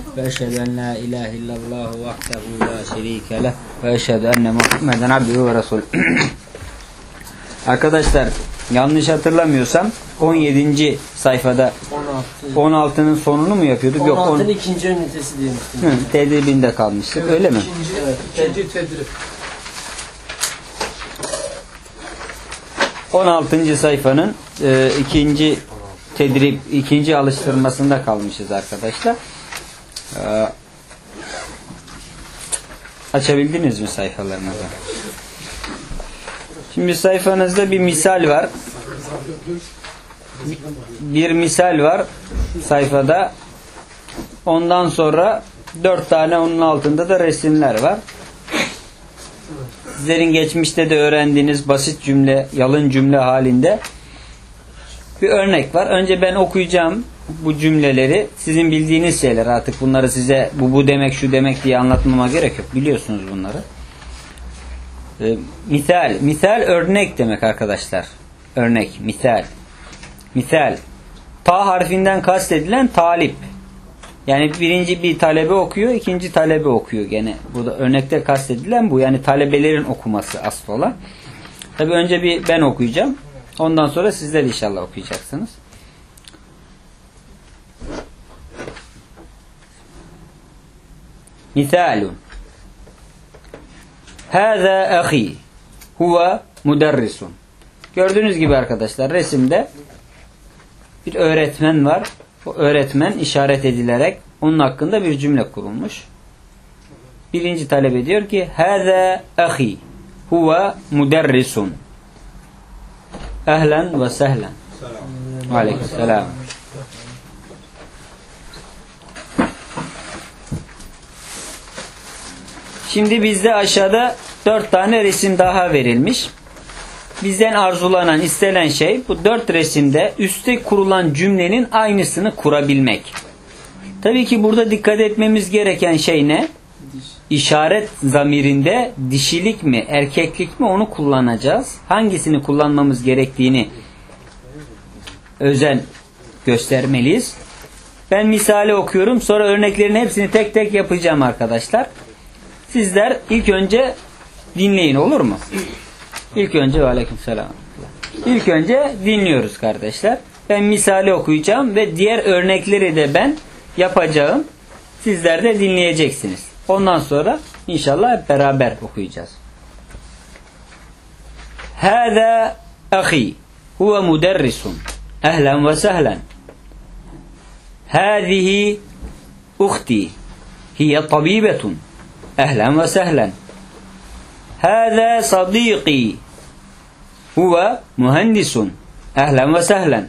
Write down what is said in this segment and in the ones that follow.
ve eşhedü en la ilahe illallah vahdehu la şerike leh ve eşhedü enne Muhammeden abduhu ve resulü. Arkadaşlar yanlış hatırlamıyorsam 17. sayfada 16'nın sonunu mu yapıyorduk? 16'nın ikinci ünitesi demiştim. Tedribinde kalmıştık. Evet, öyle mi? İkinci tedrib. 16. sayfanın ikinci tedrib, ikinci alıştırmasında kalmışız arkadaşlar. Açabildiniz mi sayfalarınızı? Şimdi sayfanızda bir misal var. Bir misal var sayfada. Ondan sonra 4 tane onun altında da resimler var. Sizlerin geçmişte de öğrendiğiniz basit cümle, yalın cümle halinde bir örnek var. Önce ben okuyacağım bu cümleleri. Sizin bildiğiniz şeyler. Artık bunları size bu demek şu demek diye anlatmama gerek yok. Biliyorsunuz bunları. Misal. Misal örnek demek arkadaşlar. Örnek. Misal. Misal. Ta harfinden kastedilen talip. Yani birinci bir talebe okuyor, ikinci talebe okuyor gene. Burada örnekte kastedilen bu. Yani talebelerin okuması asıl olan. Tabi önce bir ben okuyacağım. Ondan sonra sizler inşallah okuyacaksınız. Misalun. Hâzâ ahî. Huve muderrisun. Gördüğünüz gibi arkadaşlar resimde bir öğretmen var. O öğretmen işaret edilerek onun hakkında bir cümle kurulmuş. Birinci talebe diyor ki hâzâ ahî. Huve muderrisun. Ehlen ve sehlen. Aleykümselam. Şimdi bizde aşağıda 4 tane resim daha verilmiş. Bizden arzulanan, istenen şey bu 4 resimde üstte kurulan cümlenin aynısını kurabilmek. Tabii ki burada dikkat etmemiz gereken şey ne? İşaret zamirinde dişilik mi, erkeklik mi onu kullanacağız. Hangisini kullanmamız gerektiğini özen göstermeliyiz. Ben misali okuyorum. Sonra örneklerin hepsini tek tek yapacağım arkadaşlar. Sizler ilk önce dinleyin, olur mu? İlk önce aleykümselam. İlk önce dinliyoruz kardeşler. Ben misali okuyacağım ve diğer örnekleri de ben yapacağım. Sizler de dinleyeceksiniz. Ondan sonra inşallah hep beraber okuyacağız. Hâzâ ahî huve muderrisun. Ehlen ve sehlen. Hâzihi uhti hiye tabibetun. Ehlen ve sehlen. Hâzâ sadîqî huve mühendisun. Ehlen ve sehlen.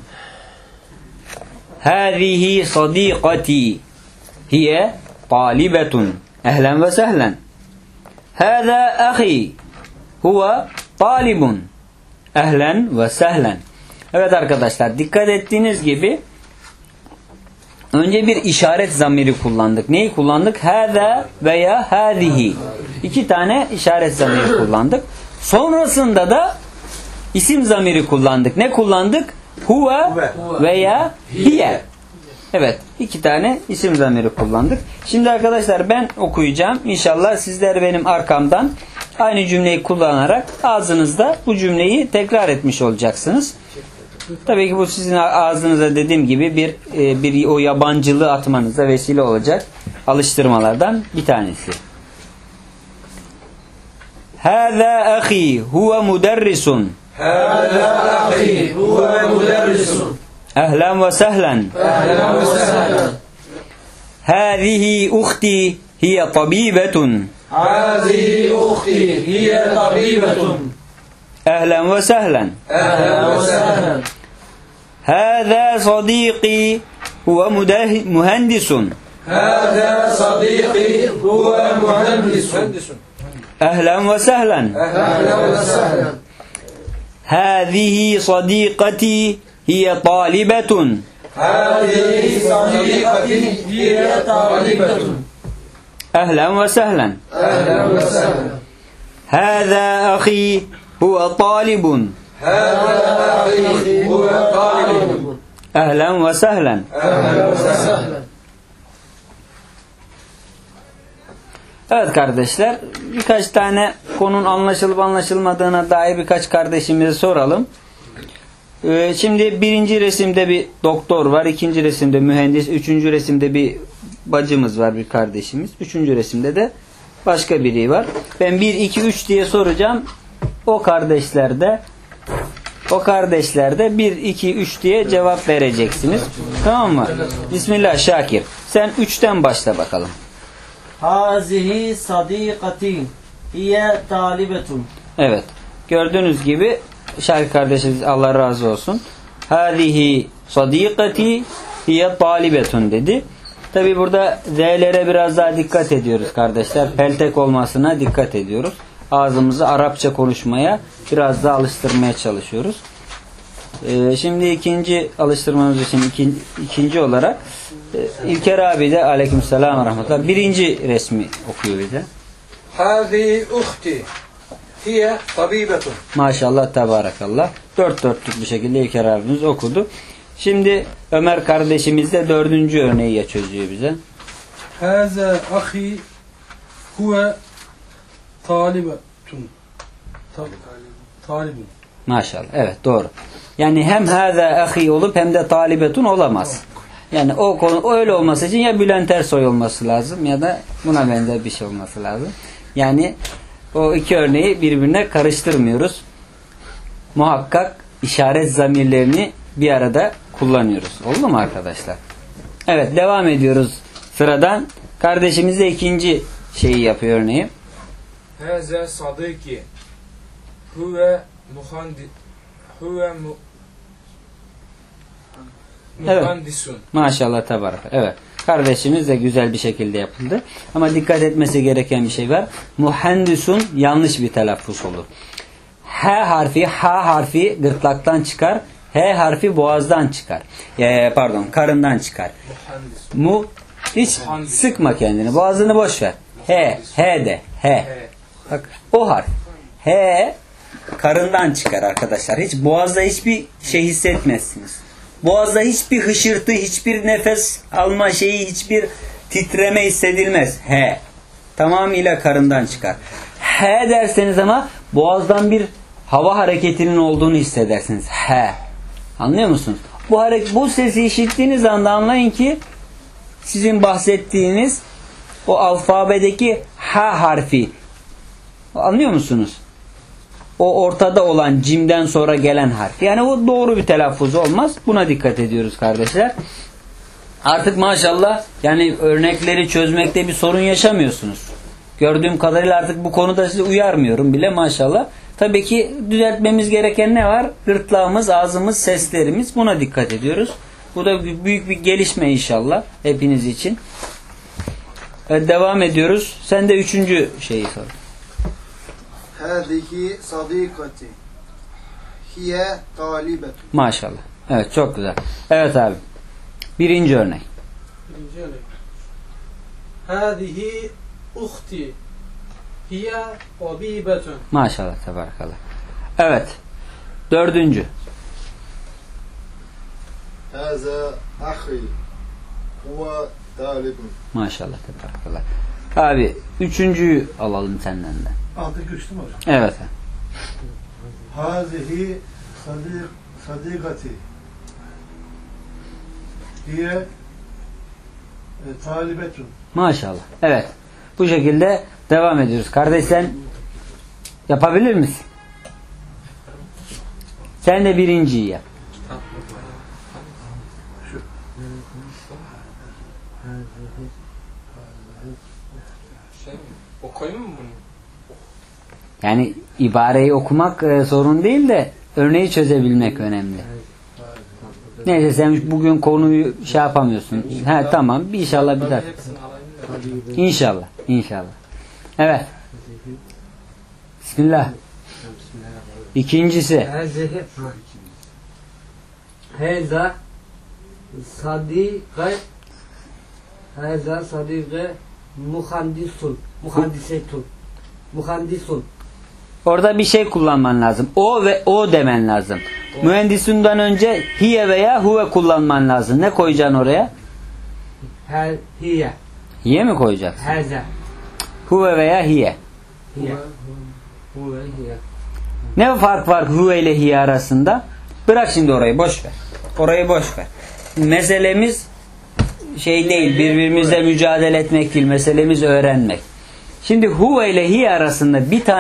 Hâzihi sadîqatî hiye talibetun. Ehlen ve sehlen. Hâzâ ahî huve talibun. Ehlen ve sehlen. Evet arkadaşlar, dikkat ettiğiniz gibi önce bir işaret zamiri kullandık. Neyi kullandık? Hâzâ veya hâzihi. 2 tane işaret zamiri kullandık. Sonrasında da isim zamiri kullandık. Ne kullandık? Huve veya hiye. Evet, 2 tane isim zamiri kullandık. Şimdi arkadaşlar ben okuyacağım. İnşallah sizler benim arkamdan aynı cümleyi kullanarak ağzınızda bu cümleyi tekrar etmiş olacaksınız. Tabii ki bu sizin ağzınıza dediğim gibi bir o yabancılığı atmanıza vesile olacak alıştırmalardan bir tanesi. Hâzâ ahî huve muderrisun. Hâzâ ahî huve muderrisun. Ehlen ve sehlen. Ehlen ve sehlen. Hâzihi uhti hiye tabibetun. Hâzihi uhti hiye tabibetun. Ehlen ve sehlen. Ehlen ve sehlen. Hâzâ sadîqî huve mühendisun. Hâzâ sadîqî huve mühendisun. Ehlen ve sehlen. Ehlen ve sehlen. Hâzihi sadîqatî hiye talibetun. Hâzihi sadîqatî hiye talibetun. Ehlen ve sehlen. Ehlen ve sehlen. Hâzâ ahî huve talibun. Hâzâ ahî huve talibun. Ehlen ve sehlen. Ehlen ve sehlen. Evet kardeşler, birkaç tane konunun anlaşılıp anlaşılmadığına dair birkaç kardeşimize soralım. Şimdi birinci resimde bir doktor var, ikinci resimde mühendis, üçüncü resimde bir bacımız var, bir kardeşimiz. Üçüncü resimde de başka biri var. Ben 1, 2, 3 diye soracağım. O kardeşler de 1, 2, 3 diye cevap vereceksiniz. Tamam mı? Bismillah Şakir. Sen 3'ten başla bakalım. Hazihi sadikati hiye talibetun. Evet. Gördüğünüz gibi Şakir kardeşimiz Allah razı olsun. Hâzihi sadikati hiye talibetun dedi. Tabi burada Z'lere biraz daha dikkat ediyoruz kardeşler. Peltek olmasına dikkat ediyoruz. Ağzımızı Arapça konuşmaya biraz daha alıştırmaya çalışıyoruz. Şimdi ikinci alıştırmamız için ikinci olarak İlker abi de aleykümselam ve rahmetullah birinci resmi okuyor bize. هذه أختي هي طبيبة. Maşallah tabarakallah. Dört dörtlük bir şekilde İlker abimiz okudu. Şimdi Ömer kardeşimiz de dördüncü örneği çözüyor bize. هذا أخي هو طالب. Maşallah. Evet doğru. Yani hem hâzâ ahi olup hem de talibetun olamaz. Yani o konu öyle olması için ya Bülent Ersoy olması lazım ya da buna benzer bir şey olması lazım. Yani o iki örneği birbirine karıştırmıyoruz. Muhakkak işaret zamirlerini bir arada kullanıyoruz. Oldu mu arkadaşlar? Evet devam ediyoruz sıradan. Kardeşimiz de ikinci şeyi yapıyor örneği. Hâzâ sadîki huve muhandisun. Maşallah tebarek. Evet. Kardeşimiz de güzel bir şekilde yapıldı. Ama dikkat etmesi gereken bir şey var. Muhandisun yanlış bir telaffuz olur. H harfi gırtlaktan çıkar. H harfi boğazdan çıkar. Karından çıkar. Hiç sıkma kendini. Boğazını boş ver. H de. Bak o harf. H karından çıkar arkadaşlar. Hiç boğazda hiçbir şey hissetmezsiniz. Boğazda hiçbir hışırtı, hiçbir nefes alma şeyi, hiçbir titreme hissedilmez. H. Tamamıyla karından çıkar. H derseniz ama boğazdan bir hava hareketinin olduğunu hissedersiniz. H. Anlıyor musunuz? Bu sesi işittiğiniz anda anlayın ki sizin bahsettiğiniz o alfabedeki H harfi. Anlıyor musunuz? O ortada olan cimden sonra gelen harf. Yani o doğru bir telaffuz olmaz. Buna dikkat ediyoruz kardeşler. Artık maşallah yani örnekleri çözmekte bir sorun yaşamıyorsunuz. Gördüğüm kadarıyla artık bu konuda sizi uyarmıyorum bile maşallah. Tabii ki düzeltmemiz gereken ne var? Gırtlağımız, ağzımız, seslerimiz. Buna dikkat ediyoruz. Bu da büyük bir gelişme inşallah hepiniz için. Evet, devam ediyoruz. Sen de üçüncü şeyi sor. Hâzihi sadîkati hiye talibetun. Maşallah. Evet çok güzel. Evet abi. Birinci örnek. Hâzihi uhti hiye tabibetun. Maşallah tabarakallah. Evet. Dördüncü. Hâzâ ahi huve talibun. Maşallah tabarakallah. Abi üçüncüyü alalım senden de. Altı güçlü mü hocam? Evet. Hazihi sadikati diye talibetun. Maşallah. Evet. Bu şekilde devam ediyoruz. Kardeş sen yapabilir misin? Sen de birinciyi yap. Okuyayım mı bunu? Yani ibareyi okumak sorun değil de örneği çözebilmek önemli. Neyse sen bugün konuyu şey yapamıyorsun. Tamam. İnşallah bir daha. İnşallah. İnşallah. Evet. Bismillah. İkincisi. Heza sadike muhandisun. Orada bir şey kullanman lazım. O ve o demen lazım. Mühendisinden önce hiye veya huve kullanman lazım. Ne koyacaksın oraya? Hiye. Hiye mi koyacaksın? Heza. Huve veya hiye. Hiye. Huve hiye. Ne fark var huve ile hiye arasında? Bırak şimdi orayı, boş ver. Orayı boş ver. Meselemiz şey değil, birbirimizle mücadele etmek değil. Meselemiz öğrenmek. Şimdi huve ile hiye arasında bir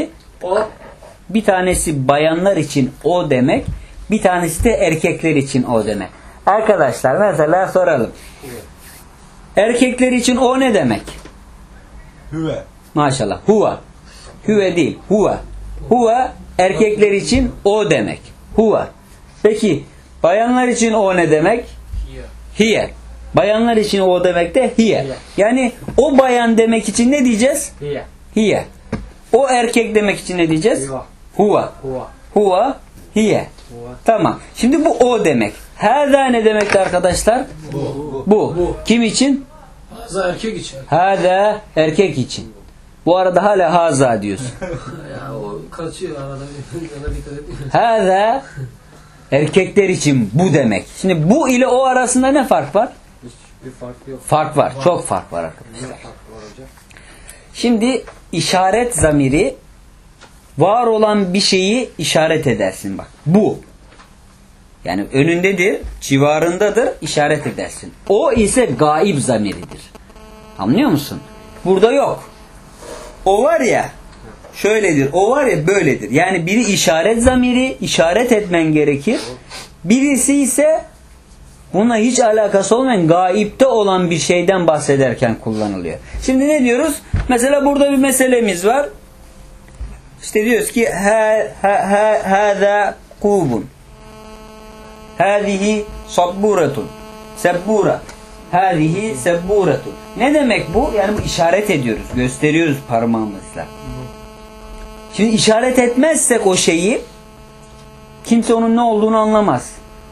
tanesi bayanlar için o demek, bir tanesi de erkekler için o demek. Arkadaşlar mesela soralım. Erkekler için o ne demek? Hüve. Maşallah. Huve. Hüve değil. Huve. Huve erkekler için o demek. Huve. Peki bayanlar için o ne demek? Hiye. Bayanlar için o demek de hiye. Yani o bayan demek için ne diyeceğiz? Hiye. Hiye. O erkek demek için ne diyeceğiz? Huve. Huve. Huve. Hiye. Tamam. Şimdi bu o demek. Hâzâ ne demekti arkadaşlar? Bu. Kim için? Haza erkek için. Hâzâ erkek için. Bu arada hala haza diyorsun. Ya o kaçıyor arada. Yana dikkat et. Hâzâ erkekler için bu demek. Şimdi bu ile o arasında ne fark var? Bir fark yok. Fark var. Çok fark var arkadaşlar. Şimdi işaret zamiri var olan bir şeyi işaret edersin bak. Bu. Yani önündedir, civarındadır, işaret edersin. O ise gaib zamiridir. Anlıyor musun? Burada yok. O var ya, şöyledir, o var ya böyledir. Yani biri işaret zamiri, işaret etmen gerekir. Birisi ise bununla hiç alakası olmayan gaipte olan bir şeyden bahsederken kullanılıyor. Şimdi ne diyoruz? Mesela burada bir meselemiz var. İşte diyoruz ki hâzâ kûbun. Hâzihi sabburetun. Sebbura. Hâzihi sebburetun. Ne demek bu? Yani bu işaret ediyoruz. Gösteriyoruz parmağımızla. Şimdi işaret etmezsek o şeyi kimse onun ne olduğunu anlamaz.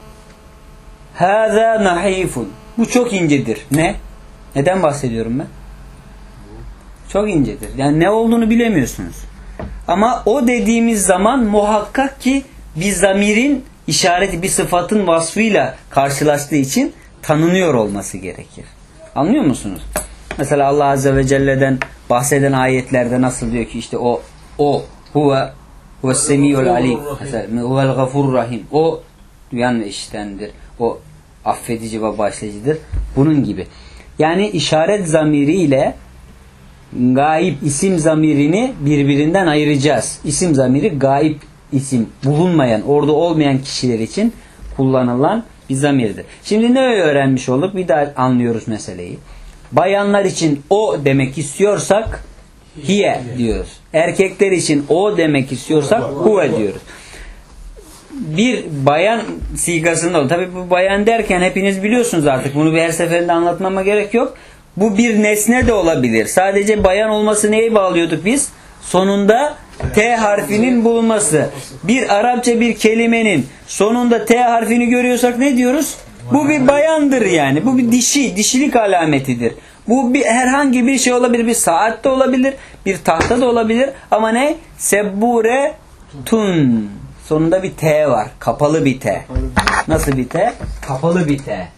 Hâzâ nahîfun. Bu çok incedir. Ne? Neden bahsediyorum ben? Çok incedir. Yani ne olduğunu bilemiyorsunuz. Ama o dediğimiz zaman muhakkak ki bir zamirin işareti, bir sıfatın vasfıyla karşılaştığı için tanınıyor olması gerekir. Anlıyor musunuz? Mesela Allah Azze ve Celle'den bahseden ayetlerde nasıl diyor ki işte o huves semiyul alim, huvel gafurur rahim. O duyan ve işitendir. O affedici ve bağışlayıcıdır. Bunun gibi. Yani işaret zamiriyle gaib isim zamirini birbirinden ayıracağız. İsim zamiri gaib isim, bulunmayan, orada olmayan kişiler için kullanılan bir zamirdir. Şimdi ne öğrenmiş olduk? Bir daha anlıyoruz meseleyi. Bayanlar için o demek istiyorsak hiye diyoruz. Erkekler için o demek istiyorsak huve diyoruz. Bir bayan sigasında olur. Tabii bu bayan derken hepiniz biliyorsunuz artık. Bunu bir her seferinde anlatmama gerek yok. Bu bir nesne de olabilir. Sadece bayan olması neye bağlıyorduk biz? Sonunda T harfinin bulunması. Bir Arapça bir kelimenin sonunda T harfini görüyorsak ne diyoruz? Bu bir bayandır yani. Bu bir dişilik alametidir. Bu bir herhangi bir şey olabilir. Bir saat de olabilir. Bir tahta da olabilir. Ama ne? Sebbure tun. Sonunda bir T var. Kapalı bir T. Nasıl bir T? Kapalı bir T.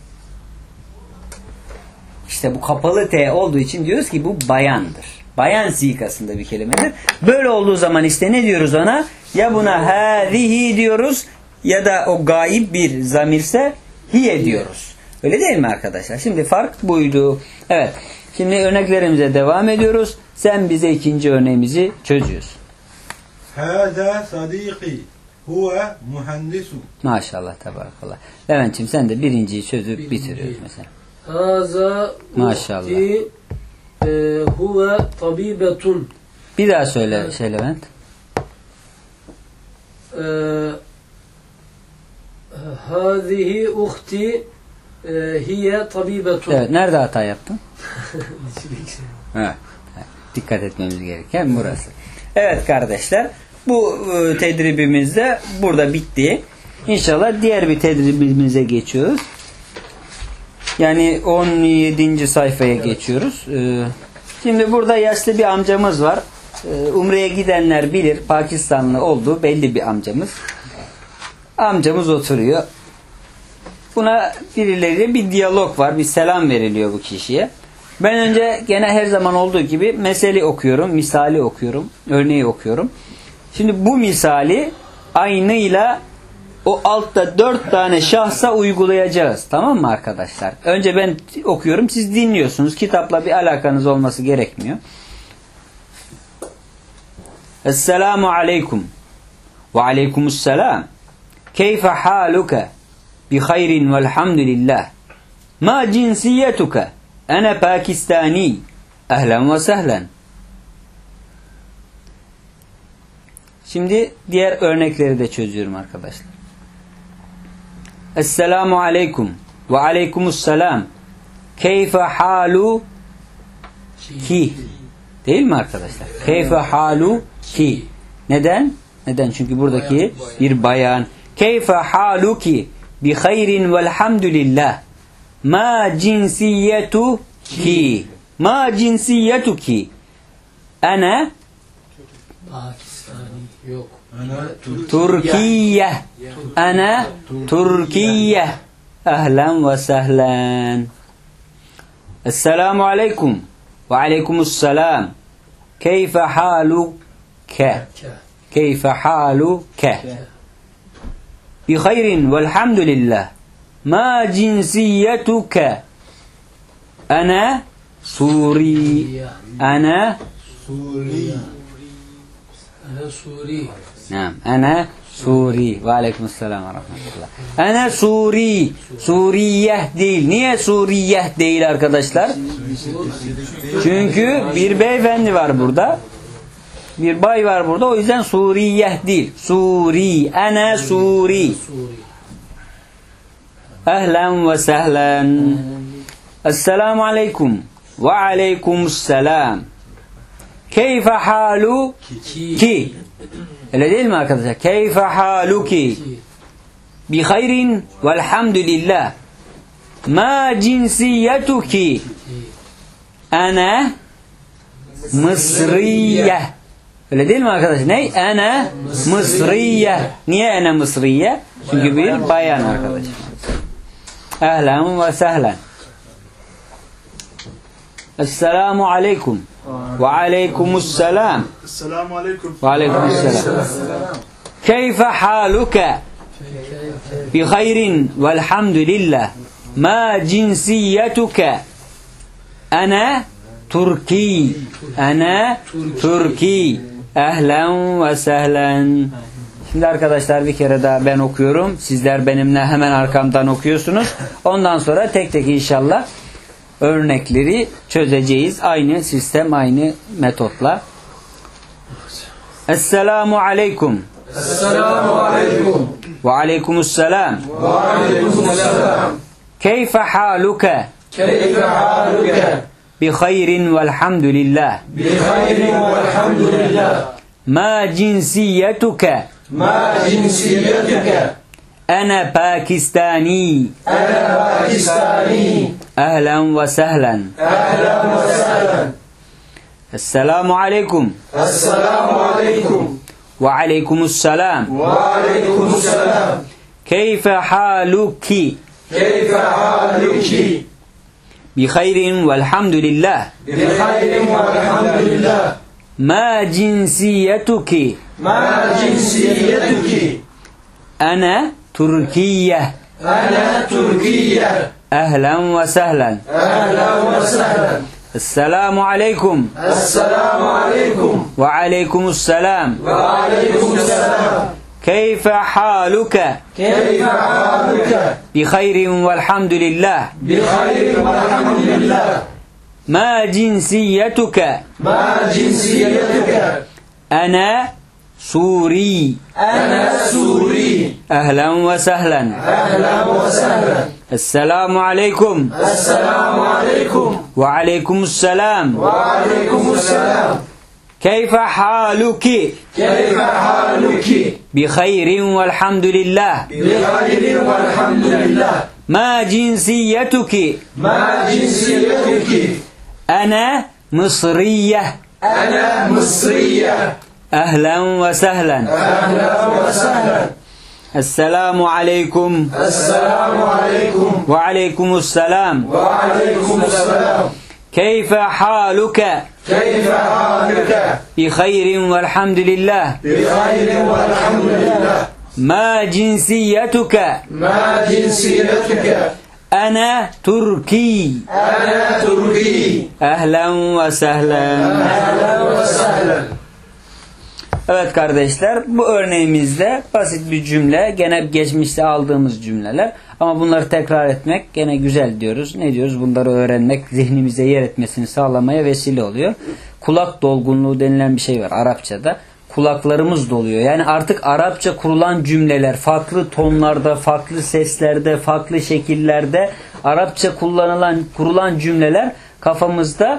İşte bu kapalı T olduğu için diyoruz ki bu bayandır. Bayan sikasında bir kelimedir. Böyle olduğu zaman işte ne diyoruz ona? Ya buna hâzihi diyoruz ya da o gaib bir zamirse hiye diyoruz. Öyle değil mi arkadaşlar? Şimdi fark buydu. Evet. Şimdi örneklerimize devam ediyoruz. Sen bize ikinci örneğimizi çözüyorsun. Hâzâ sadîkî. Huve muhendisun. Maşallah tabarakallah. Levent'ciğim sen de birinciyi çözüp bitiriyoruz mesela. Haza Maşallah. uhti huve tabibetun. Bir daha söyle Levent. Hazihi uhti hiye tabibetun. Evet, nerede hata yaptın? Evet. Dikkat etmemiz gereken burası. Evet kardeşler, bu tedribimiz de burada bitti. İnşallah diğer bir tedribimize geçiyoruz. Yani 17. sayfaya geçiyoruz. Şimdi burada yaşlı bir amcamız var. Umre'ye gidenler bilir, Pakistanlı olduğu belli bir amcamız. Amcamız oturuyor. Buna birileri bir diyalog var, bir selam veriliyor bu kişiye. Ben önce gene her zaman olduğu gibi meseli okuyorum, misali okuyorum, örneği okuyorum. Şimdi bu misali aynıyla o altta 4 tane şahsa uygulayacağız. Tamam mı arkadaşlar? Önce ben okuyorum, siz dinliyorsunuz. Kitapla bir alakanız olması gerekmiyor. Esselamu aleyküm. Ve aleykümüsselam. Keyfe haluke? Bi hayrin velhamdülillah. Ma cinsiyetuke? Ana Pakistani. Ehlen ve sehlen. Şimdi diğer örnekleri de çözüyorum arkadaşlar. Esselamu aleyküm ve aleykümüsselam. Keyfe halu ki. Değil mi arkadaşlar? Keyfe halu ki. Neden? Neden? Çünkü buradaki bir bayan. Keyfe halu ki bi hayrin velhamdülillah. Ma cinsiyetu ki. Ma cinsiyetu ki. Ana Pakistani yok. Türkiye. Ana Türkiye. Ehlen ve sehlen. Esselamu aleyküm. Ve aleykümüsselam. Keyfe haluke? Keyfe haluke? Bi hayrin velhamdülillah. Ma cinsiyetuke? Ana Suri. Ana Suri. Ana Suri. Naam, ana Suri. Ve aleykümselam ve rahmetullah. Ana Suri. Suriye değil. Niye Suriye değil arkadaşlar? Çünkü bir beyefendi var burada. Bir bay var burada. O yüzden Suriye değil. Suri. Ana Suri. Ehlen ve sehlen. Esselamu aleyküm. Ve aleykümselam. Keyfe halu ki. Öyle değil mi arkadaşlar? Keyfe haluki? Bi hayrin velhamdülillah. Ma cinsiyetuki? Ana Mısriye. Öyle değil mi arkadaşlar? Ne? Ana Mısriye. Niye ana Mısriye? Çünkü bir bayan arkadaşlar. Ehlen ve sehlen. Esselamu aleyküm. Ve aleykümüsselam. Esselamu aleyküm. Ve aleykümüsselam. Keyfe haluke? Bi hayrin velhamdülillah. Ma cinsiyetuke? Ana Türki. Ana Türki. Ehlen ve sehlen. Şimdi arkadaşlar bir kere daha ben okuyorum. Sizler benimle hemen arkamdan okuyorsunuz. Ondan sonra tek tek inşallah örnekleri çözeceğiz. Aynı sistem, aynı metotla. Esselamu aleyküm. Esselamu aleyküm. Ve aleykümüsselam. Ve aleykümselam. Keyfe haluke? Keyfe haluke? Bi hayrin velhamdülillah. Bi hayrin velhamdülillah. Ma cinsiyetuke? Ma cinsiyetuke? Ana Pakistani. Ana Pakistani. Ehlen ve sehlen. Ehlen ve sehlen. Esselamu aleyküm. Esselamu aleyküm. Ve aleykümüsselam. Ve aleykümselam. Keyfe haluki? Keyfe haluki? Bi hayrin velhamdülillah. Bi hayrin velhamdülillah. Ma cinsiyetuki? Ma cinsiyetuki? Ana Türkiye. Ana Türkiye. Ehlen ve sehlen. Ehlen ve sehlen. Esselamu aleyküm. Esselamu aleyküm. Ve aleykümüsselam. Ve aleykümselam. Keyfe haluke? Keyfe haluke? Bi hayrin velhamdülillah. Bi hayrin velhamdülillah. Ma cinsiyetuke? Ma cinsiyetuke? Ana Suri. Ana Suri. Ehlen ve sehlen. Ehlen ve sehlen. Esselamu aleyküm. Esselamu aleyküm. Ve aleykümüsselam. Ve aleykümselam. Keyfe haluki? Keyfe haluki? Bi hayrin velhamdülillah. Bi hayrin velhamdülillah. Ma cinsiyetuki? Ma cinsiyetuki? Ana Mısriye. Ana Mısriye. Ehlen ve sehlen. Ehlen ve sehlen. Esselamu aleyküm. Esselamu aleyküm. Ve aleykümüsselam. Ve aleykümselam. Keyfe haluke كيف حالك bi hayrin velhamdülillah. بخير والحمد لله Ma cinsiyetuke ما جنسيتك Ana Türki. أنا تركي Ehlen ve sehlen. أهلا وسهلا. Evet kardeşler, bu örneğimizde basit bir cümle, gene geçmişte aldığımız cümleler ama bunları tekrar etmek gene güzel diyoruz. Ne diyoruz? Bunları öğrenmek zihnimize yer etmesini sağlamaya vesile oluyor. Kulak dolgunluğu denilen bir şey var Arapçada. Kulaklarımız doluyor. Yani artık Arapça kurulan cümleler farklı tonlarda, farklı seslerde, farklı şekillerde Arapça kurulan cümleler kafamızda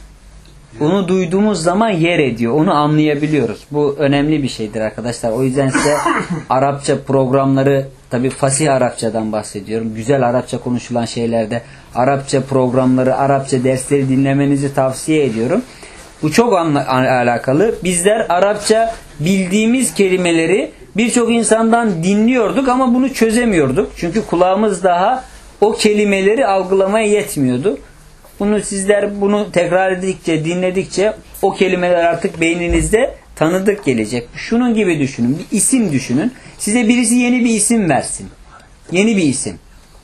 onu duyduğumuz zaman yer ediyor. Onu anlayabiliyoruz. Bu önemli bir şeydir arkadaşlar. O yüzden size Arapça programları, tabii fasih Arapçadan bahsediyorum. Güzel Arapça konuşulan şeylerde Arapça programları, Arapça dersleri dinlemenizi tavsiye ediyorum. Bu çok alakalı. Bizler Arapça bildiğimiz kelimeleri birçok insandan dinliyorduk ama bunu çözemiyorduk. Çünkü kulağımız daha o kelimeleri algılamaya yetmiyordu. Sizler bunu tekrar edildikçe, dinledikçe o kelimeler artık beyninizde tanıdık gelecek. Şunun gibi düşünün. Bir isim düşünün. Size birisi yeni bir isim versin. Yeni bir isim.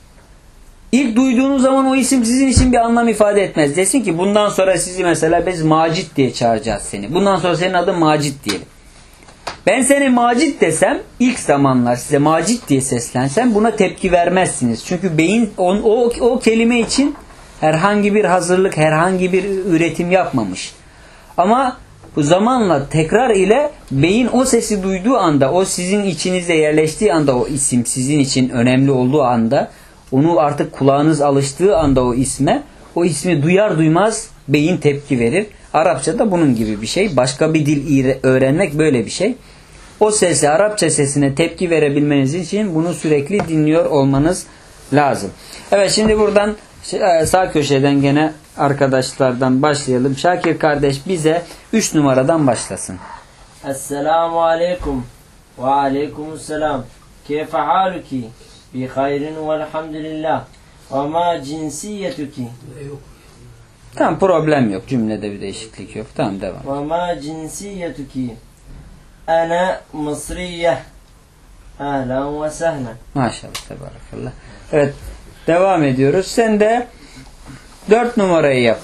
İlk duyduğunuz zaman o isim sizin için bir anlam ifade etmez. Desin ki bundan sonra sizi mesela biz Macit diye çağıracağız seni. Bundan sonra senin adın Macit diyelim. Ben seni Macit desem, ilk zamanlar size Macit diye seslensem buna tepki vermezsiniz. Çünkü beyin o kelime için herhangi bir hazırlık, herhangi bir üretim yapmamış. Ama bu zamanla tekrar ile beyin o sesi duyduğu anda, o sizin içinizde yerleştiği anda, o isim sizin için önemli olduğu anda, onu artık kulağınız alıştığı anda o ismi duyar duymaz beyin tepki verir. Arapçada bunun gibi bir şey. Başka bir dil öğrenmek böyle bir şey. O sesi, Arapça sesine tepki verebilmeniz için bunu sürekli dinliyor olmanız lazım. Evet, şimdi buradan sağ köşeden gene arkadaşlardan başlayalım. Şakir kardeş bize 3 numaradan başlasın. Esselamu aleyküm ve aleykümselam. Keyfe haluki? Bi hayrin velhamdülillah. Ve ma cinsiyetuki? Tamam, problem yok. Cümlede bir değişiklik yok. Tamam, devam. Ve ma cinsiyetuki? Ana Mısriye. Ahlen ve sehlen. Maşallah, tebarakallah. Evet, devam ediyoruz. Sen de 4 numarayı yap.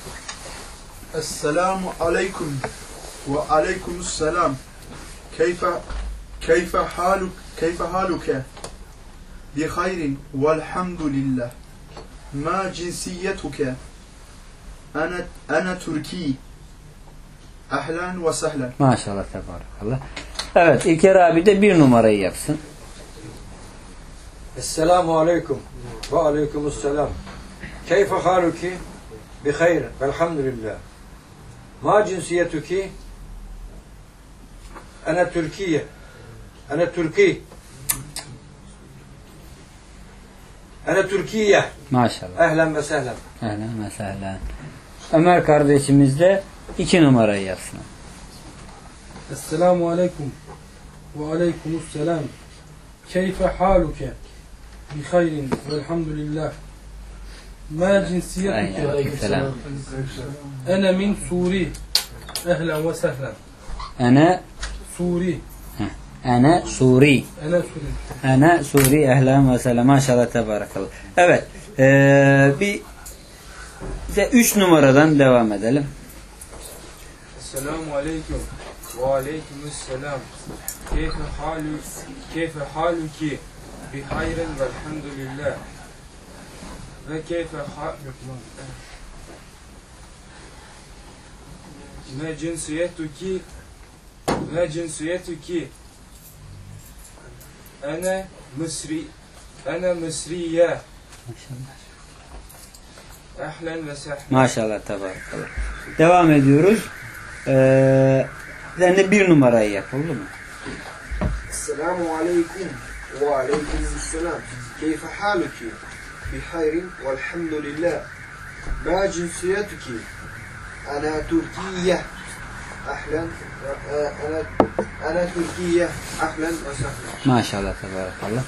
Esselamu aleyküm ve aleykümselam. Keyfe haluke bi hayrin velhamdülillah. Ma cinsiyetuke? Ana Türki. Ahlan ve sehlen. Maşallah, tebarakallah. Evet, İlker abi de 1 numarayı yapsın. Esselamu aleyküm ve aleykümselam. Keyfe haluki? Bi hayr velhamdülillah. Ma cinsiyetuki? Ana Türkiye. Ana Türki. Ana Türkiye. Maşallah. Ehlen ve sehlen. Ehlen ve sehlen. Ömer kardeşimiz de 2 numarayı yapsın. Esselamu aleyküm ve aleykümselam. Keyfe haluke? Bi hayrin velhamdülillah. Ma cinsiyetuke? Aleykümselam. Ene min Suri. Ehlen ve sehlen. Ene Suri. Ene Suri. Ene Suri. Ene Suri. Ehlen ve sehlen. Maşallah, tebarakallah. Evet. Bir 3 numaradan devam edelim. Esselamu aleyküm ve aleykümselam. Keyfe haluki? Bi hayrin velhamdülillah. Ve keyfe ma cinsiyetuki? Ma cinsiyetuki? Ana Mısriye. Ahlen ve sehlen. Maşallah, tebarakallah. Devam ediyoruz. Sen de 1 numarayı yap, oldu mu? Esselamu aleyküm ve aleykümselam. Keyfe haluki? Bi hayrin velhamdülillah. Ma cinsiyetuki? Ana Türkiye. Ahlen ana Türkiye. Ahlen ve sehlen. Maşallah, tebarakallah.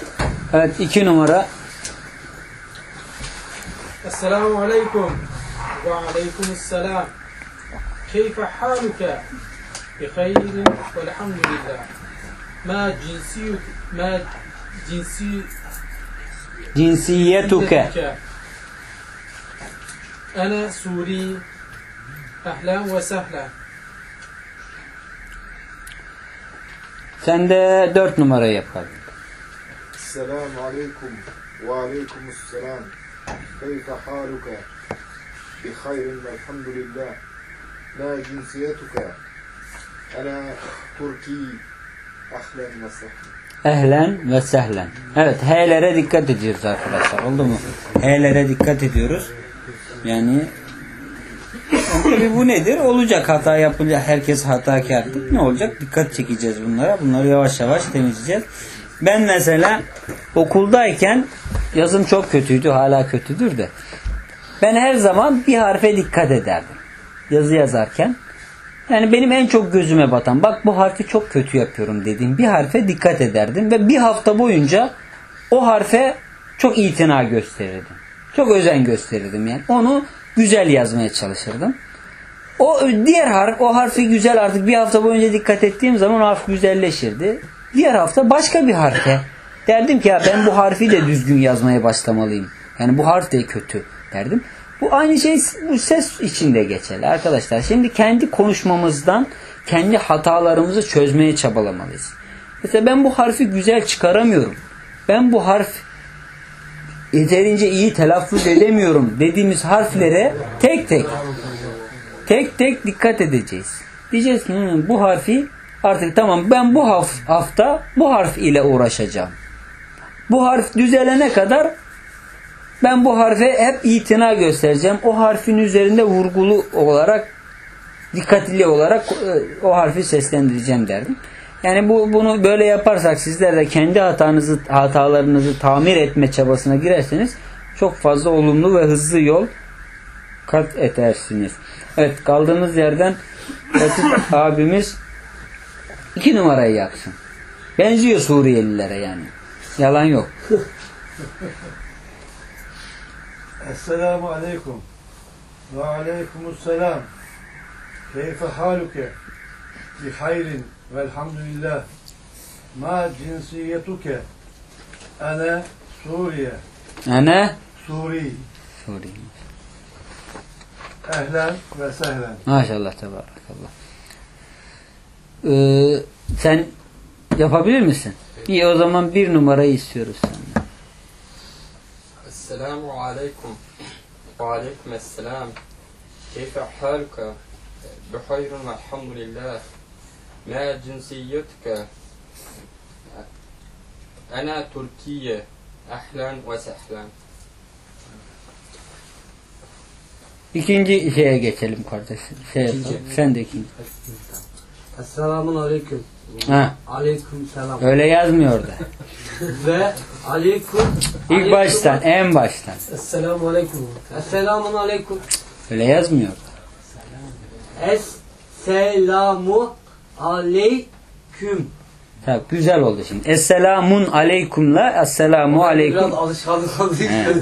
Evet, 2 numara. Esselamu aleyküm وعليكم السلام كيف حالك بخير والحمد لله ما جنسيتك أنا سوري أهلا وسهلا. Sen de 4 numarayı yapalım. Esselamu aleyküm ve aleykümüsselam. Keyfe haluke? Bi hayrin velhamdülillah. Ma cinsiyetuke? Ana Türki. Ahlen ve sehlen. Ehlen ve sehlen. Evet, H'lere dikkat ediyoruz arkadaşlar. Oldu mu? H'lere dikkat ediyoruz. Yani tabii bu nedir? Olacak, hata yapınca herkes hatakardır. Ne olacak? Dikkat çekeceğiz bunlara. Bunları yavaş yavaş temizleyeceğiz. Ben mesela okuldayken yazım çok kötüydü. Hala kötüdür de. Ben her zaman bir harfe dikkat ederdim. Yazı yazarken. Yani benim en çok gözüme batan, bak bu harfi çok kötü yapıyorum dediğim bir harfe dikkat ederdim. Ve bir hafta boyunca o harfe çok itina gösterirdim. Çok özen gösterirdim yani. Onu güzel yazmaya çalışırdım. O diğer harf, o harfi güzel artık bir hafta boyunca dikkat ettiğim zaman o harf güzelleşirdi. Diğer hafta başka bir harfe derdim ki ya ben bu harfi de düzgün yazmaya başlamalıyım. Yani bu harf de kötü derdim. Bu aynı şey bu ses için de geçerli arkadaşlar. Şimdi kendi konuşmamızdan kendi hatalarımızı çözmeye çabalamalıyız. Mesela ben bu harfi güzel çıkaramıyorum. Ben bu harf yeterince iyi telaffuz edemiyorum dediğimiz harflere tek tek dikkat edeceğiz. Diyeceğiz ki bu harfi artık tamam, ben bu hafta bu harf ile uğraşacağım. Bu harf düzelene kadar ben bu harfe hep itina göstereceğim. O harfin üzerinde vurgulu olarak, dikkatli olarak o harfi seslendireceğim derdim. Yani bunu böyle yaparsak sizler de kendi hatalarınızı tamir etme çabasına girerseniz çok fazla olumlu ve hızlı yol kat edersiniz. Evet, kaldığımız yerden Latif abimiz 2 numarayı yapsın. Benziyor Suriyelilere yani. Yalan yok. Esselamu aleyküm ve aleykümüsselam. Keyfe haluke? Bi hayrin velhamdülillah. Ma cinsiyetuke? Ana Suriye. Ana Suri. Suri. Ehlen ve sehlen. Maşallah, tebarakallah. Sen yapabilir misin? İyi, o zaman 1 numarayı istiyoruz senden. Esselamu aleyküm. Ve aleyküm esselam. Keyfe haluke? Bihayrin velhamdülillah. Ma cinsiyetuke? Ana Türkiye. Ahlen ve sehlen. İkinci şeye geçelim kardeşim. Sen de ikinci. Esselamun aleyküm. Ha. Aleyküm selam. Öyle yazmıyor da. Ve aleyküm. İlk baştan, en baştan. Esselamu aleyküm. Esselamun aleyküm. Öyle yazmıyor da. Esselamu aleyküm. Tabii, güzel oldu şimdi. Esselamun aleykümle Esselamu aleyküm. Biraz alışkanlık oldu.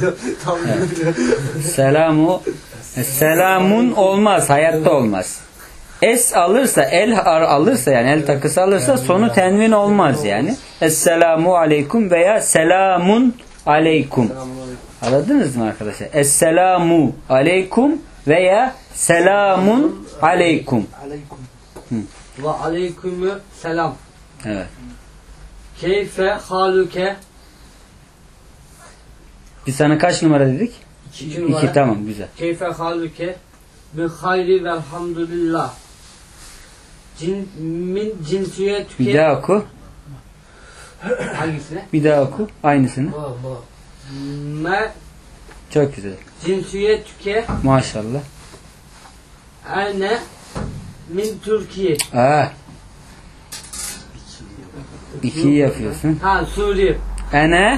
Selamun olmaz. Hayatta olmaz. Es alırsa, el alırsa, yani el takısı alırsa sonu tenvin olmaz yani. Esselamu aleyküm veya selamun aleyküm. Anladınız mı arkadaşlar? Esselamu aleyküm veya selamun aleyküm. Ve aleykümü selam. Evet. Keyfe haluke? Biz sana kaç numara dedik? 2 numara. 2, tamam, güzel. Keyfe haluke? Bi hayri velhamdülillah. Min cinsiyetüke? Bir daha oku. Hangisine? Bir daha oku. Aynısını. Ma Çok güzel. cinsiyetüke? Maşallah. Ene min Türkiye. 2'yi yapıyorsun. Ha, Suriye. Ene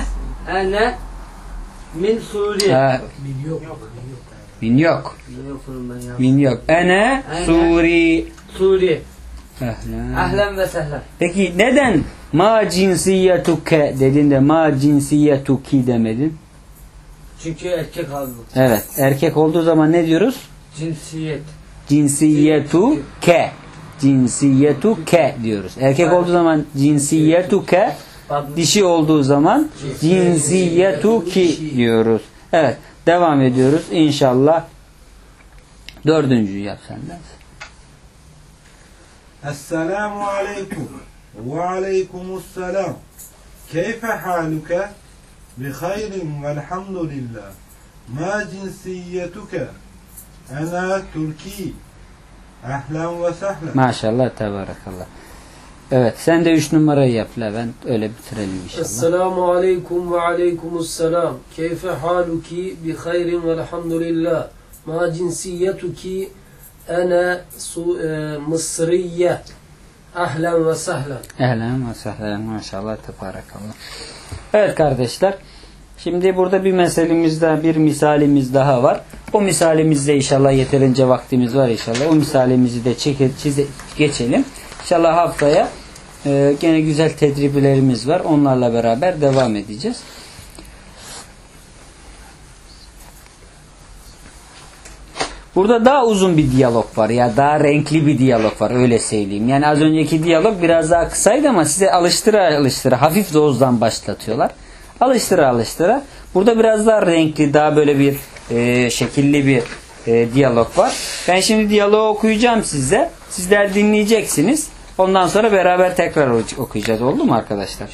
min Suriye. Min yok. Yokum ben ya. Min yok. Ene Suri. Suriye. Ehlen. Ahlen ve sehlen. Peki neden ma cinsiyetuke dediğinde ma cinsiyetuki demedin? Çünkü erkek halbuki. Evet. Erkek olduğu zaman ne diyoruz? Cinsiyet. Cinsiyetuke. Cinsiyetuke diyoruz. Erkek olduğu zaman cinsiyetuke, dişi olduğu zaman cinsiyetuki diyoruz. Evet, devam ediyoruz. İnşallah dördüncüyü yap senden. Esselamu aleyküm ve aleykümüsselam. Keyfe haluke? Bi hayrin velhamdülillah. Ma cinsiyetuke? Ana Türki. Ahlen ve sehlen. Maşallah, tebarakallah. Evet, sen de 3 numarayı yap Levent. Öyle bitirelim inşallah. Esselamu aleyküm ve aleykümüsselam. Keyfe haluki bi hayrin velhamdülillah. Ma cinsiyetuki? Ana Mısriye. Ahlen ve sehlen. Ehlen ve sehlen. Maşallah, tebarakallah. Evet kardeşler. Şimdi burada bir meselemiz daha, bir misalimiz daha var. O misalimizde inşallah yeterince vaktimiz var inşallah. O misalimizi de geçelim. İnşallah haftaya gene güzel tedriblerimiz var. Onlarla beraber devam edeceğiz. Burada daha uzun bir diyalog var ya, daha renkli bir diyalog var, öyle söyleyeyim. Yani az önceki diyalog biraz daha kısaydı ama size alıştıra hafif dozdan başlatıyorlar. Alıştıra. Burada biraz daha renkli, daha böyle bir şekilli bir diyalog var. Ben şimdi diyaloğu okuyacağım size. Sizler dinleyeceksiniz. Ondan sonra beraber tekrar okuyacağız. Oldu mu arkadaşlar?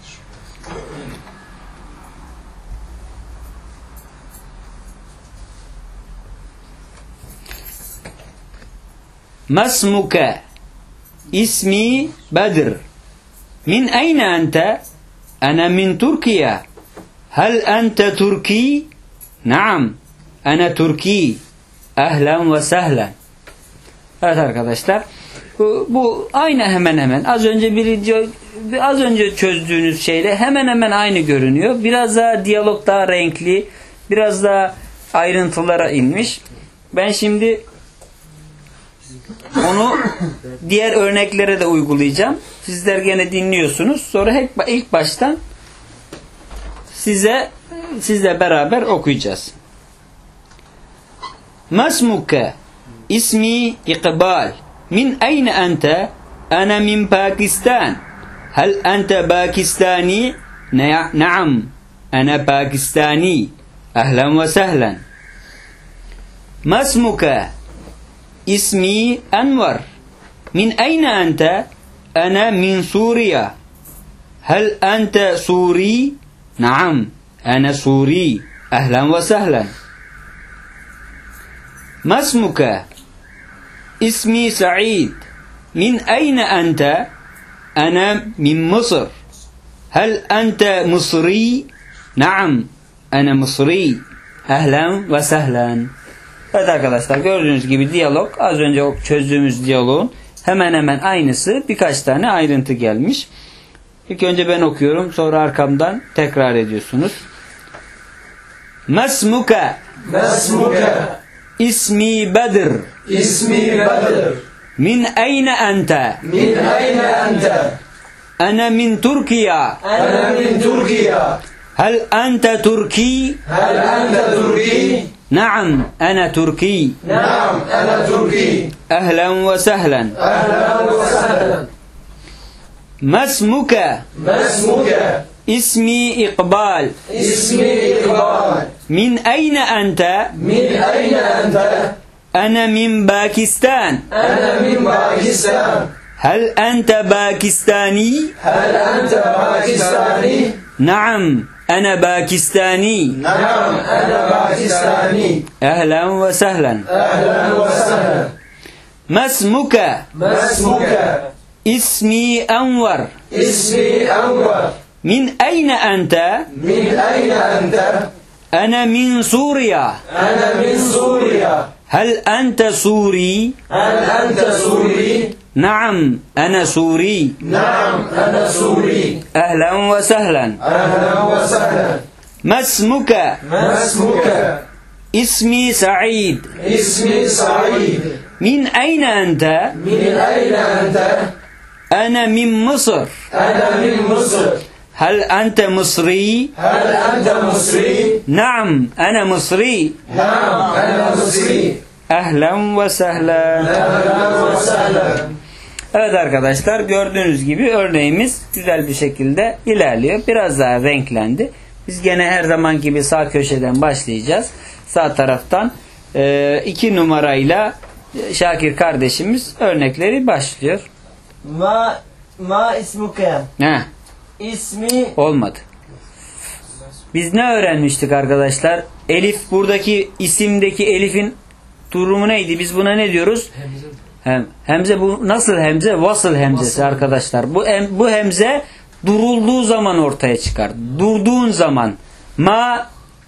Masmuke? İsmi Bedir. Min ayne ente? Ana min Türkiye. Hel ente Türki? Naam. Ana Türki. Ehlen ve sehlen. Evet arkadaşlar. Bu aynı hemen az önce çözdüğünüz şeyle hemen hemen aynı görünüyor. Biraz daha diyalog daha renkli, biraz daha ayrıntılara inmiş. Ben şimdi onu diğer örneklere de uygulayacağım. Sizler gene dinliyorsunuz. Sonra ilk baştan sizle beraber okuyacağız. Masmuke? İsmi İkbal. Min ayne ente? Ana min Pakistan. Hel ente Pakistani? Naam. Ana Pakistani. Ahlen ve sehlen. Masmuke? İsmi Enver. Min ayne ente? Ana min Suriye. Hel ente Suri? Naam. Ana Suri. Ahlen ve sehlen. Masmuke? İsmi Sa'id. Min ayne ente? Ana min Mısır. Hel ente Mısri? Naam. Ana Mısri. Ahlen ve sehlen. Evet arkadaşlar, gördüğünüz gibi diyalog az önce çözdüğümüz diyaloğun hemen hemen aynısı, birkaç tane ayrıntı gelmiş. İlk önce ben okuyorum, sonra arkamdan tekrar ediyorsunuz. Masmuke? Masmuke? İsmi Bedir. İsmi Bedir. Min ayne ente? Min ayne ente? Ana min Türkiye. Ana min Türkiye. Hel ente Türki? Hel ente Türki? Naam, ana Türki. Naam, ana Türki. Ehlen ve sehlen. Ehlen ve sehlen. Masmuke? Masmuke? İsmi İkbal. İsmi İkbal. Min ayne ente? Min ayne ente? Ana min Pakistan. Ana min Pakistan. Hel ente Pakistani? Hel ente Pakistani? Naam, ana Pakistani. Naam, ana Pakistani. Ehlen ve sehlen. Ehlen ve sehlen. Masmuke? Masmuke? İsmi Enver. İsmi Enver. Min ayne ente? Min ayne ente? Ana min Suriye. Ana min Suriye. Hel ente Suri? Hel ente Suri? Naam, ana Suri. Naam, ana Suri. Ehlen ve sehlen. Ehlen ve sehlen. Masmuke? Masmuke? İsmi Sa'id. İsmi Sa'id. Min ayne ente? Min ayne ente? Ana min Mısır. Ana min Mısır. Hel ente Mısri? Hel ente Mısri? Naam, ana Mısri. Naam, ana Mısri. Ehlen ve sehlen. Evet arkadaşlar, gördüğünüz gibi örneğimiz güzel bir şekilde ilerliyor. Biraz daha renklendi. Biz gene her zaman gibi sağ köşeden başlayacağız. Sağ taraftan 2 numarayla Şakir kardeşimiz örnekleri başlıyor. Ma ismuke. He. İsmi Olmadı. Biz ne öğrenmiştik arkadaşlar? Elif, buradaki isimdeki elifin durumu neydi? Biz buna ne diyoruz? Hemze. Bu nasıl hemze? Vasıl hemzesi arkadaşlar. Bu hemze durulduğu zaman ortaya çıkar. Durduğun zaman ma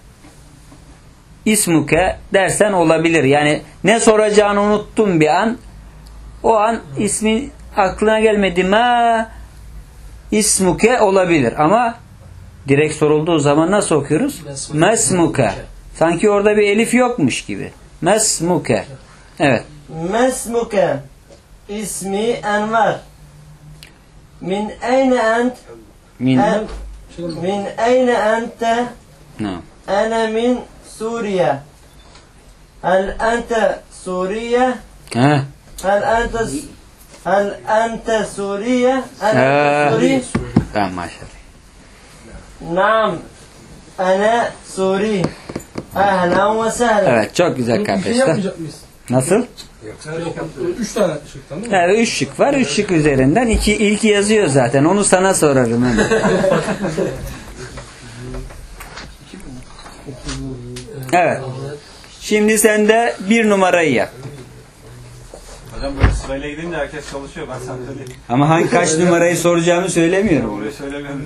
ismuke dersen olabilir. Yani ne soracağını unuttun bir an. O an ismin aklına gelmedi. Ma ismuke olabilir. Ama direkt sorulduğu zaman nasıl okuyoruz? Mesmuke. Sanki orada bir elif yokmuş gibi. Mesmuke. Evet. Mesmuke. İsmi Enver. Min eyne ent? Min eyne ente? No. Ana min Suriye. Hel ente Suriye? Ha. Hel ente Suriye? Suriye? Tamam, maşallah. Naam. Ana Suri. Ehlen ve sehlen. Evet, çok güzel Bir şey kardeşler. yapmayacak mıyız? Nasıl? 3 tane şıktan değil mi? Evet, 3 şık var. 3 şık üzerinden ilki yazıyor zaten. Onu sana sorarım hemen. Evet. Şimdi sen de 1 numarayı yap. Hocam böyle sırayla gidince herkes çalışıyor. Ben sana söyleyeyim. Ama kaç numarayı soracağımı söylemiyorum. Oraya söylemiyorum.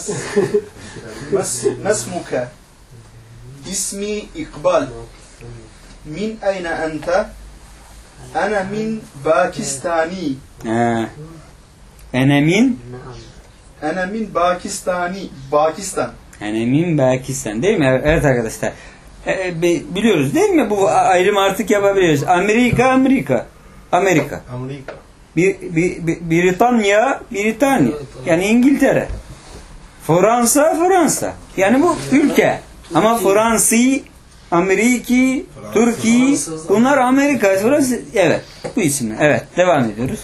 Mesmuke. İsmi İkbal. Min ayna ente? Ana min Pakistani. Enemin Pakistan. Enemin Pakistan değil mi? Evet arkadaşlar. Biliyoruz değil mi? Bu ayrım artık yapabiliyoruz. Amerika. Britanya. Yani İngiltere. Fransa. Yani bu ülke. Ama Fransi, Ameriki, Türkiye, bunlar Amerika. Evet. Bu isimler. Evet. Devam ediyoruz.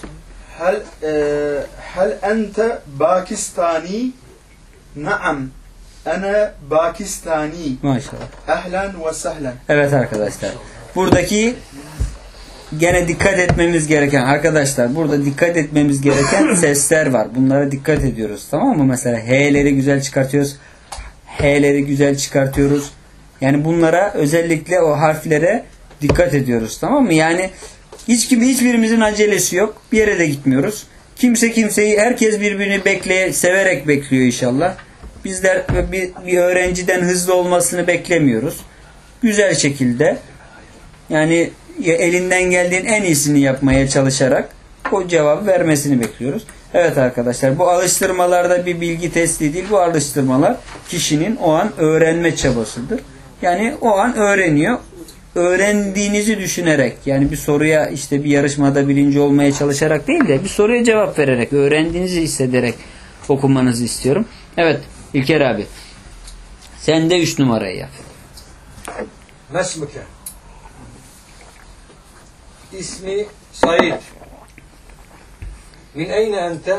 Hel ente Pakistani? Naam. Ana Pakistani. Maşallah. Ehlen ve sehlen. Evet arkadaşlar. Buradaki gene dikkat etmemiz gereken arkadaşlar, burada dikkat etmemiz gereken sesler var. Bunlara dikkat ediyoruz. Tamam mı? Mesela H'leri güzel çıkartıyoruz. H'leri güzel çıkartıyoruz. Yani bunlara, özellikle o harflere dikkat ediyoruz. Tamam mı? Yani hiçbirimizin acelesi yok. Bir yere de gitmiyoruz. Herkes birbirini severek bekliyor inşallah. Bizler bir öğrenciden hızlı olmasını beklemiyoruz. Güzel şekilde, yani elinden geldiğin en iyisini yapmaya çalışarak o cevabı vermesini bekliyoruz. Evet arkadaşlar, bu alıştırmalarda bir bilgi testi değil. Bu alıştırmalar kişinin o an öğrenme çabasıdır. Yani o an öğreniyor. Öğrendiğinizi düşünerek, yani bir soruya bir yarışmada birinci olmaya çalışarak değil de bir soruya cevap vererek, öğrendiğinizi hissederek okumanızı istiyorum. Evet İlker abi, sen de 3 numarayı yap. Mesmuke. İsmi Said. Min eyne ente?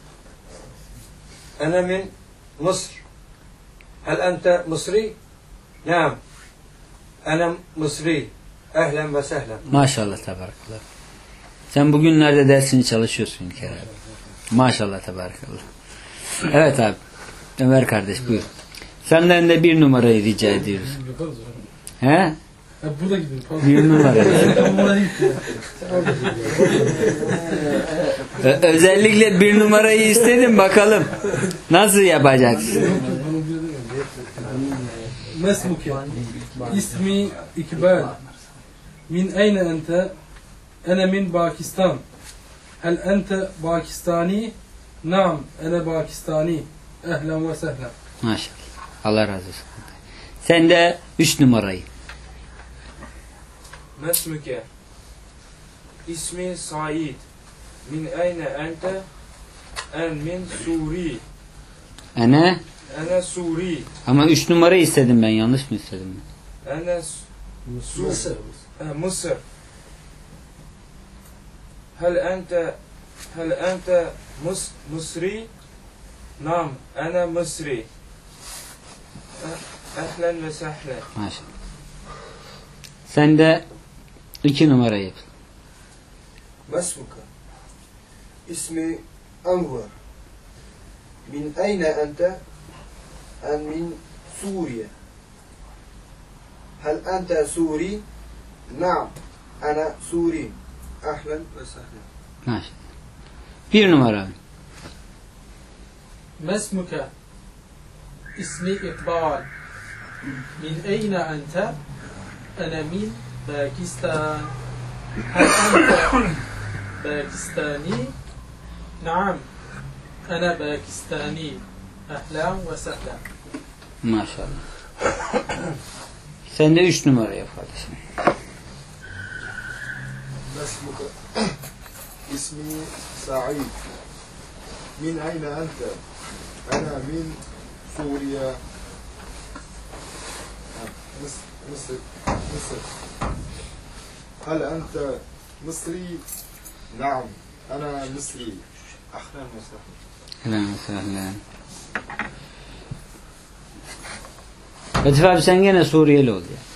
Ana min Mısır. Hel ente Mısri? Naam. Ana Mısri. Ehlen ve sehlen. Maşallah tabarakallah. Sen bugünlerde dersini çalışıyorsun İlker abi. Maşallah tabarakallah. Evet abi. Ömer kardeş buyur. Senden de 1 numarayı rica ediyoruz. Yaparız He? Burada gidin. 1 numarayı. Özellikle 1 numarayı istedim, bakalım nasıl yapacaksın? Mesmuke. İsmi İkbal. Min eyne ente? Ana min Pakistan. Hel ente Pakistani? Naam, ana Pakistani. Ehlen ve sehlen. Maşallah. Allah razı olsun. Sen de 3 numarayı. Mesmuke. İsmi Said. Min eyne ente? En min Suri. Ana Suri. ama 3 numarayı istedim ben. Yanlış mı istedim ben? Mısır. هل أنت مصري؟ نعم أنا مصري أهلا وسهلا. Maşallah. Sen de 2 numara yap. ما اسمك؟ اسمي أنور. من أين أنت؟ أنا من سوريا. هل أنت سوري؟ نعم أنا سوري أهلا وسهلا. Maşallah. 1 numara. ما اسمك؟ اسمي إقبال. من أين أنت؟ أنا من باكستان. هل أنت باكستاني؟ نعم أنا باكستاني أهلا وسهلا. Maşallah. Sen de 3 numara yap kardeşim. ما اسمك؟ اسمي سعيد. من أين أنت؟ أنا من سوريا. مصر. هل أنت مصري؟ نعم أنا مصري أهلا وسهلا. Selam selam. Latif abi sen gene Suriyeli ol ya.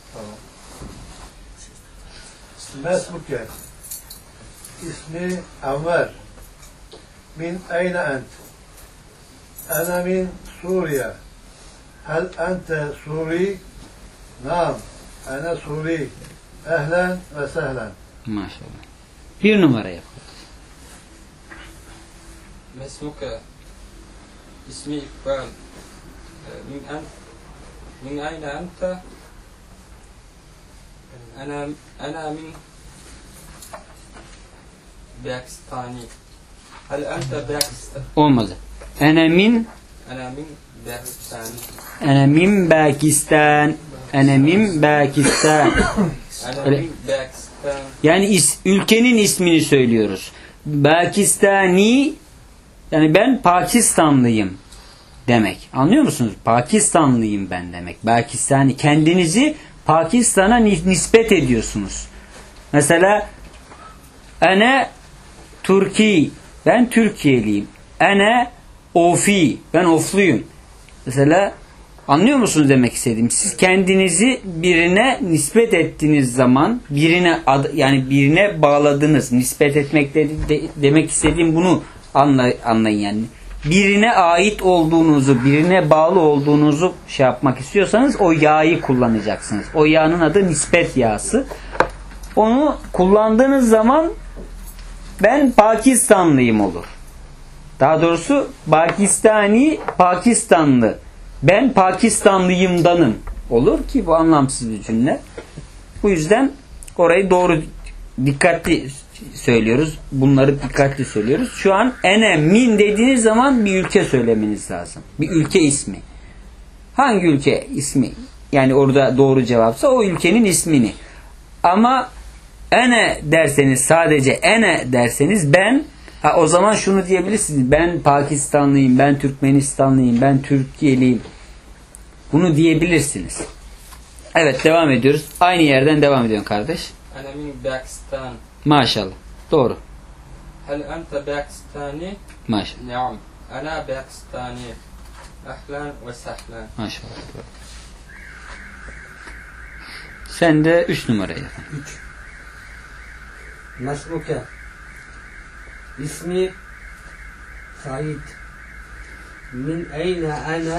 ما اسمك؟ اسمي عمر. من أين أنت؟ أنا من سوريا. هل أنت سوري؟ نعم أنا سوري أهلا وسهلا. Maşallah. 1 numara yap. ما اسمك؟ اسمي إقبال. من أين أنت؟ أنا من باكستاني. هل أنت باكستاني؟ Olmadı. Ene min باكستاني. Ene min Pakistan. Ene min Pakistan. أنا من باكستان. Yani ülkenin ismini söylüyoruz. Pakistani yani ben Pakistanlıyım demek. Anlıyor musunuz? Pakistanlıyım ben demek. Pakistani. Kendinizi Pakistan'a nispet ediyorsunuz. Mesela ene Türkiye. Ben Türkiye'liyim. Ene Ofi. Ben Ofluyum. Mesela anlıyor musunuz demek istediğim? Siz kendinizi birine nispet ettiğiniz zaman yani birine bağladınız. Nispet etmek demek istediğim bunu anlayın yani. Birine ait olduğunuzu, birine bağlı olduğunuzu şey yapmak istiyorsanız o yağı kullanacaksınız. O yağın adı nispet yağısı. Onu kullandığınız zaman ben Pakistanlıyım olur. Daha doğrusu Pakistanlı. Ben Pakistanlıyımdanım olur ki bu anlamsız bir cümle. Bu yüzden orayı doğru dikkatli söylüyoruz. Bunları dikkatli söylüyoruz. Şu an ene min dediğiniz zaman bir ülke söylemeniz lazım. Bir ülke ismi. Hangi ülke ismi? Yani orada doğru cevapsa o ülkenin ismini. Ama ene derseniz sadece ene derseniz ben o zaman şunu diyebilirsiniz. Ben Pakistanlıyım, ben Türkmenistanlıyım, ben Türkiye'liyim. Bunu diyebilirsiniz. Evet devam ediyoruz. Aynı yerden devam ediyorsun kardeş. أنا من باكستان. Maşallah. Doğru. هل أنت باكستاني؟ Maşallah. نعم أنا باكستاني أهلا وسهلا. Maşallah. Sen de 3 numara yap. 3. ما اسمك؟ اسمي سعيد. من أين أنا؟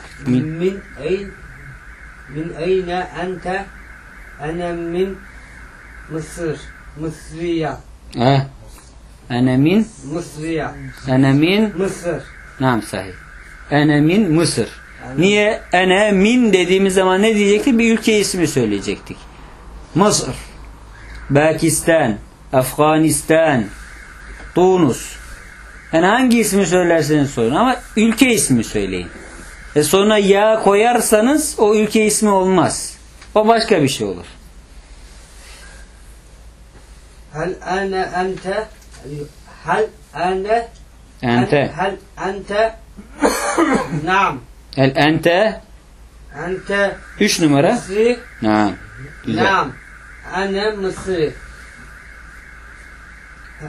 من أين أنت؟ أنا من مصر. مصرية. Ene min مصرية. Ene min مصر. Naam sahih. Ene min Mısır. Niye? Ene min dediğimiz zaman ne diyecektik? Bir ülke ismi söyleyecektik. Mısır, Pakistan, Afganistan, Tunus. Yani hangi ismi söylerseniz sorun ama ülke ismi söyleyin. Sonra ya koyarsanız o ülke ismi olmaz. O başka bir şey olur. هل أنا أنت؟ هل أنا Ente. هل أنت؟ نعم El ente. أنت 3 numara. مصري؟ Naam. Güzel. نعم أنا مصري.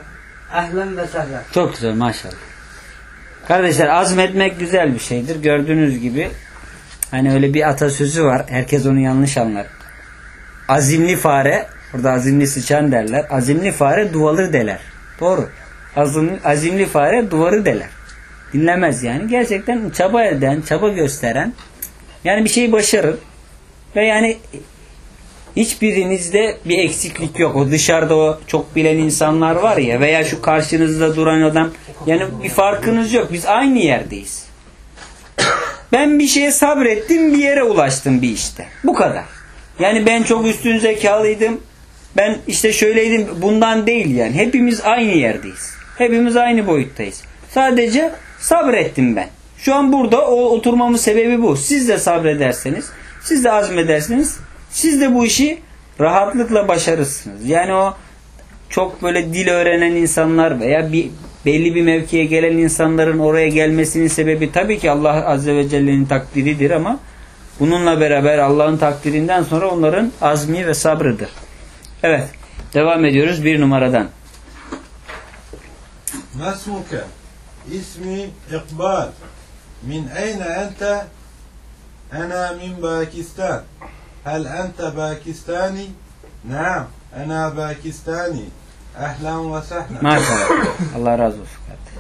Ahlen ve sehlen. Çok güzel maşallah. Kardeşler azmetmek güzel bir şeydir. Gördüğünüz gibi hani öyle bir atasözü var. Herkes onu yanlış anlar. Azimli fare, burada azimli sıçan derler. Azimli fare duvarı deler. Doğru. Azimli fare duvarı deler. Dinlemez yani. Gerçekten çaba eden, çaba gösteren yani bir şeyi başarır. Ve yani hiçbirinizde bir eksiklik yok. O dışarıda o çok bilen insanlar var ya veya şu karşınızda duran adam yani bir farkınız yok. Biz aynı yerdeyiz. Ben bir şeye sabrettim, bir yere ulaştım bir işte. Bu kadar. Yani ben çok üstün zekalıydım. Ben işte şöyleydim. Bundan değil yani. Hepimiz aynı yerdeyiz. Hepimiz aynı boyuttayız. Sadece sabrettim ben. Şu an burada oturmamın sebebi bu. Siz de sabrederseniz, siz de azmederseniz, siz de bu işi rahatlıkla başarırsınız. Yani o çok böyle dil öğrenen insanlar veya belli bir mevkiye gelen insanların oraya gelmesinin sebebi tabii ki Allah Azze ve Celle'nin takdiridir ama bununla beraber Allah'ın takdirinden sonra onların azmi ve sabrıdır. Evet. Devam ediyoruz bir numaradan. Mesmuke ismi İkbal min eyne ente ana min Pakistan hel ente Pakistani naam ana Pakistani ehlen ve sehlen. Maşallah. Allah razı olsun.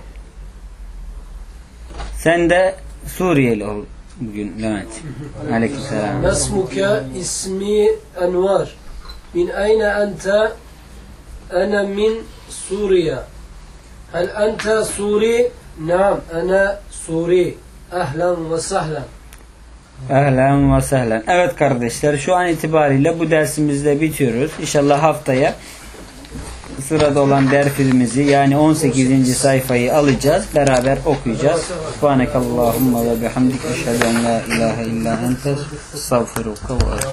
Sen de Suriyeli ol bugün Levent. Aleykümselam. Mesmuke ismi Envar. Min ayne ente? Ana min Suriye. Hel ente Suri? Naam, ana Suri. Ehlen ve sehlen. Ehlen ve sehlen. Evet kardeşler, şu an itibariyle bu dersimizde bitiyoruz. İnşallah haftaya sırada olan dersimizi yani 18. sayfayı alacağız. Beraber okuyacağız. Subhanekallahumma ve bihamdike eşhedü en la ilahe illa ente estağfiruke ve